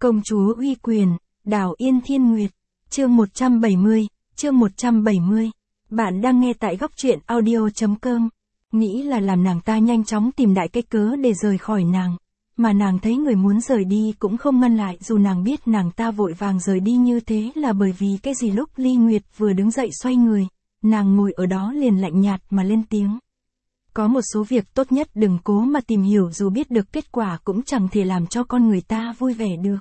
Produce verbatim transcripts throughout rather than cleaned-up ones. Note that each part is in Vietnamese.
Công chúa uy quyền, Đào Yên Thiên Nguyệt, chương một trăm bảy mươi, chương một trăm bảy mươi. Bạn đang nghe tại góc truyện audio chấm com. Nghĩ là làm nàng ta nhanh chóng tìm đại cái cớ để rời khỏi nàng. Mà nàng thấy người muốn rời đi cũng không ngăn lại, dù nàng biết nàng ta vội vàng rời đi như thế là bởi vì cái gì. Lúc Ly Nguyệt vừa đứng dậy xoay người, nàng ngồi ở đó liền lạnh nhạt mà lên tiếng. Có một số việc tốt nhất đừng cố mà tìm hiểu, dù biết được kết quả cũng chẳng thể làm cho con người ta vui vẻ được.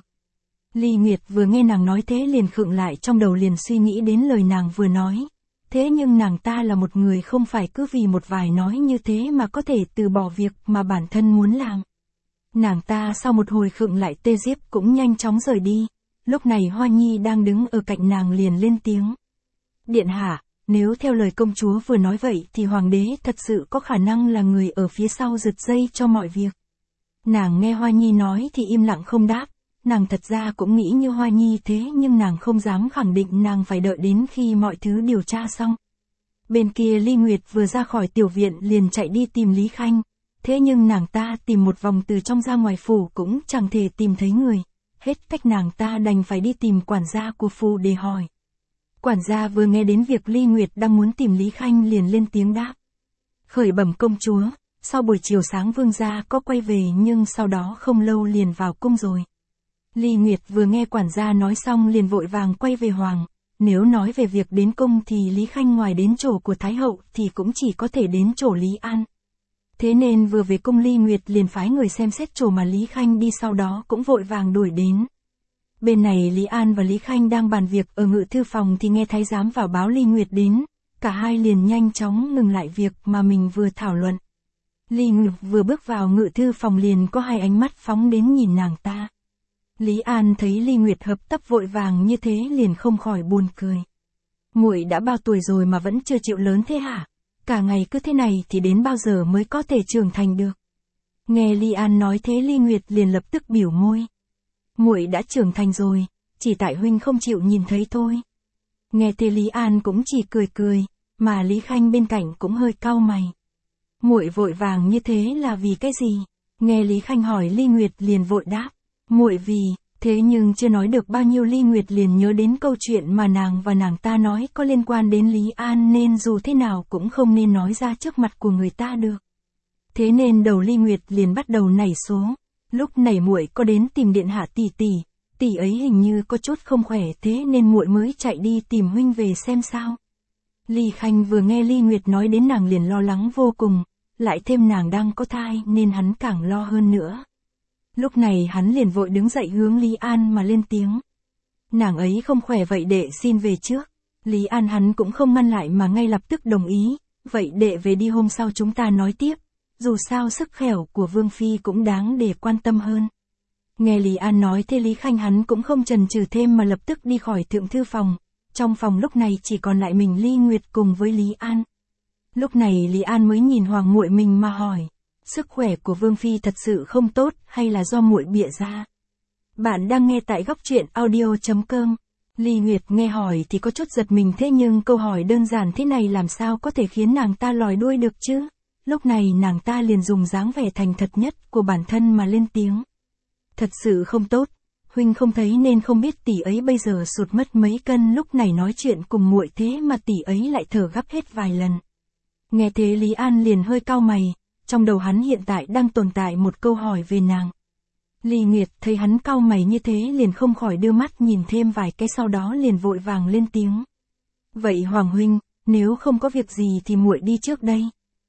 Ly Nguyệt vừa nghe nàng nói thế liền khựng lại, trong đầu liền suy nghĩ đến lời nàng vừa nói. Thế nhưng nàng ta là một người không phải cứ vì một vài nói như thế mà có thể từ bỏ việc mà bản thân muốn làm. Nàng ta sau một hồi khựng lại tê diếp cũng nhanh chóng rời đi. Lúc này Hoa Nhi đang đứng ở cạnh nàng liền lên tiếng. Điện hạ, nếu theo lời công chúa vừa nói vậy thì hoàng đế thật sự có khả năng là người ở phía sau giật dây cho mọi việc. Nàng nghe Hoa Nhi nói thì im lặng không đáp. Nàng thật ra cũng nghĩ như Hoa Nhi thế, nhưng nàng không dám khẳng định, nàng phải đợi đến khi mọi thứ điều tra xong. Bên kia Ly Nguyệt vừa ra khỏi tiểu viện liền chạy đi tìm Lý Khanh. Thế nhưng nàng ta tìm một vòng từ trong ra ngoài phủ cũng chẳng thể tìm thấy người. Hết cách nàng ta đành phải đi tìm quản gia của phủ để hỏi. Quản gia vừa nghe đến việc Ly Nguyệt đang muốn tìm Lý Khanh liền lên tiếng đáp. Khởi bẩm công chúa, sau buổi chiều sáng vương gia có quay về nhưng sau đó không lâu liền vào cung rồi. Ly Nguyệt vừa nghe quản gia nói xong liền vội vàng quay về hoàng. Nếu nói về việc đến cung thì Lý Khanh ngoài đến chỗ của Thái hậu thì cũng chỉ có thể đến chỗ Lý An. Thế nên vừa về cung Ly Nguyệt liền phái người xem xét chỗ mà Lý Khanh đi, sau đó cũng vội vàng đuổi đến. Bên này Lý An và Lý Khanh đang bàn việc ở ngự thư phòng thì nghe thái giám vào báo Ly Nguyệt đến. Cả hai liền nhanh chóng ngừng lại việc mà mình vừa thảo luận. Ly Nguyệt vừa bước vào ngự thư phòng liền có hai ánh mắt phóng đến nhìn nàng ta. Lý An thấy Ly Nguyệt hợp tấp vội vàng như thế liền không khỏi buồn cười. Muội đã bao tuổi rồi mà vẫn chưa chịu lớn thế hả? Cả ngày cứ thế này thì đến bao giờ mới có thể trưởng thành được? Nghe Lý An nói thế Ly Nguyệt liền lập tức biểu môi. Muội đã trưởng thành rồi, chỉ tại huynh không chịu nhìn thấy thôi. Nghe thế Lý An cũng chỉ cười cười, mà Lý Khanh bên cạnh cũng hơi cau mày. Muội vội vàng như thế là vì cái gì? Nghe Lý Khanh hỏi Ly Nguyệt liền vội đáp. Muội vì, thế nhưng chưa nói được bao nhiêu Ly Nguyệt liền nhớ đến câu chuyện mà nàng và nàng ta nói có liên quan đến Lý An, nên dù thế nào cũng không nên nói ra trước mặt của người ta được. Thế nên đầu Ly Nguyệt liền bắt đầu nảy số. Lúc này muội có đến tìm điện hạ tỷ tỷ, tỷ ấy hình như có chút không khỏe, thế nên muội mới chạy đi tìm huynh về xem sao. Ly Khanh vừa nghe Ly Nguyệt nói đến nàng liền lo lắng vô cùng, lại thêm nàng đang có thai nên hắn càng lo hơn nữa. Lúc này hắn liền vội đứng dậy hướng Lý An mà lên tiếng. Nàng ấy không khỏe vậy đệ xin về trước. Lý An hắn cũng không ngăn lại mà ngay lập tức đồng ý. Vậy đệ về đi, hôm sau chúng ta nói tiếp. Dù sao sức khỏe của Vương Phi cũng đáng để quan tâm hơn. Nghe Lý An nói thế Lý Khanh hắn cũng không chần chừ thêm mà lập tức đi khỏi thượng thư phòng. Trong phòng lúc này chỉ còn lại mình Ly Nguyệt cùng với Lý An. Lúc này Lý An mới nhìn hoàng muội mình mà hỏi. Sức khỏe của Vương Phi thật sự không tốt hay là do muội bịa ra? Bạn đang nghe tại góc truyện audio chấm com. Ly Nguyệt nghe hỏi thì có chút giật mình, thế nhưng câu hỏi đơn giản thế này làm sao có thể khiến nàng ta lòi đuôi được chứ? Lúc này nàng ta liền dùng dáng vẻ thành thật nhất của bản thân mà lên tiếng. Thật sự không tốt, huynh không thấy nên không biết tỷ ấy bây giờ sụt mất mấy cân. Lúc này nói chuyện cùng muội thế mà tỷ ấy lại thở gấp hết vài lần. Nghe thế Lý An liền hơi cau mày. Trong đầu hắn hiện tại đang tồn tại một câu hỏi về nàng. Ly Nguyệt thấy hắn cau mày như thế liền không khỏi đưa mắt nhìn thêm vài cái, sau đó liền vội vàng lên tiếng. Vậy Hoàng huynh, nếu không có việc gì thì muội đi trước đây.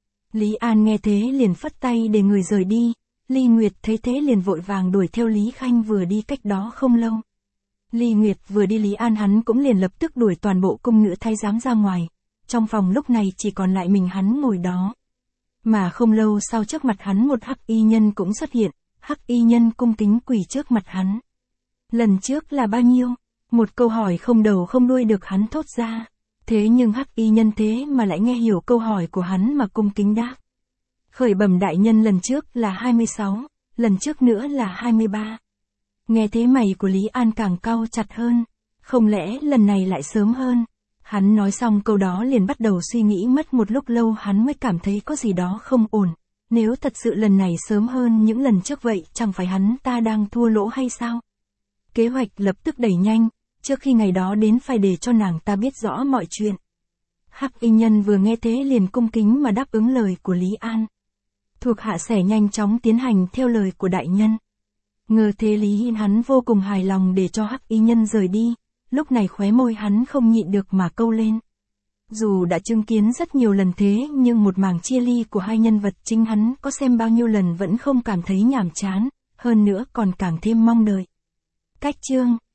Lý An nghe thế liền phất tay để người rời đi. Ly Nguyệt thấy thế liền vội vàng đuổi theo Lý Khanh vừa đi cách đó không lâu. Ly Nguyệt vừa đi Lý An hắn cũng liền lập tức đuổi toàn bộ cung nữ thái giám ra ngoài. Trong phòng lúc này chỉ còn lại mình hắn ngồi đó. Mà không lâu sau trước mặt hắn một hắc y nhân cũng xuất hiện, hắc y nhân cung kính quỳ trước mặt hắn. Lần trước là bao nhiêu? Một câu hỏi không đầu không đuôi được hắn thốt ra. Thế nhưng hắc y nhân thế mà lại nghe hiểu câu hỏi của hắn mà cung kính đáp. Khởi bẩm đại nhân, lần trước là hai mươi sáu, lần trước nữa là hai mươi ba. Nghe thế mày của Lý An càng cau chặt hơn. Không lẽ lần này lại sớm hơn? Hắn nói xong câu đó liền bắt đầu suy nghĩ, mất một lúc lâu hắn mới cảm thấy có gì đó không ổn. Nếu thật sự lần này sớm hơn những lần trước vậy chẳng phải hắn ta đang thua lỗ hay sao? Kế hoạch lập tức đẩy nhanh, trước khi ngày đó đến phải để cho nàng ta biết rõ mọi chuyện. Hắc y nhân vừa nghe thế liền cung kính mà đáp ứng lời của Lý An. Thuộc hạ sẽ nhanh chóng tiến hành theo lời của đại nhân. Ngờ thế Lý hắn vô cùng hài lòng để cho hắc y nhân rời đi, lúc này khóe môi hắn không nhịn được mà câu lên. Dù đã chứng kiến rất nhiều lần thế nhưng một mảng chia ly của hai nhân vật chính hắn có xem bao nhiêu lần vẫn không cảm thấy nhàm chán, hơn nữa còn càng thêm mong đợi. Cách chương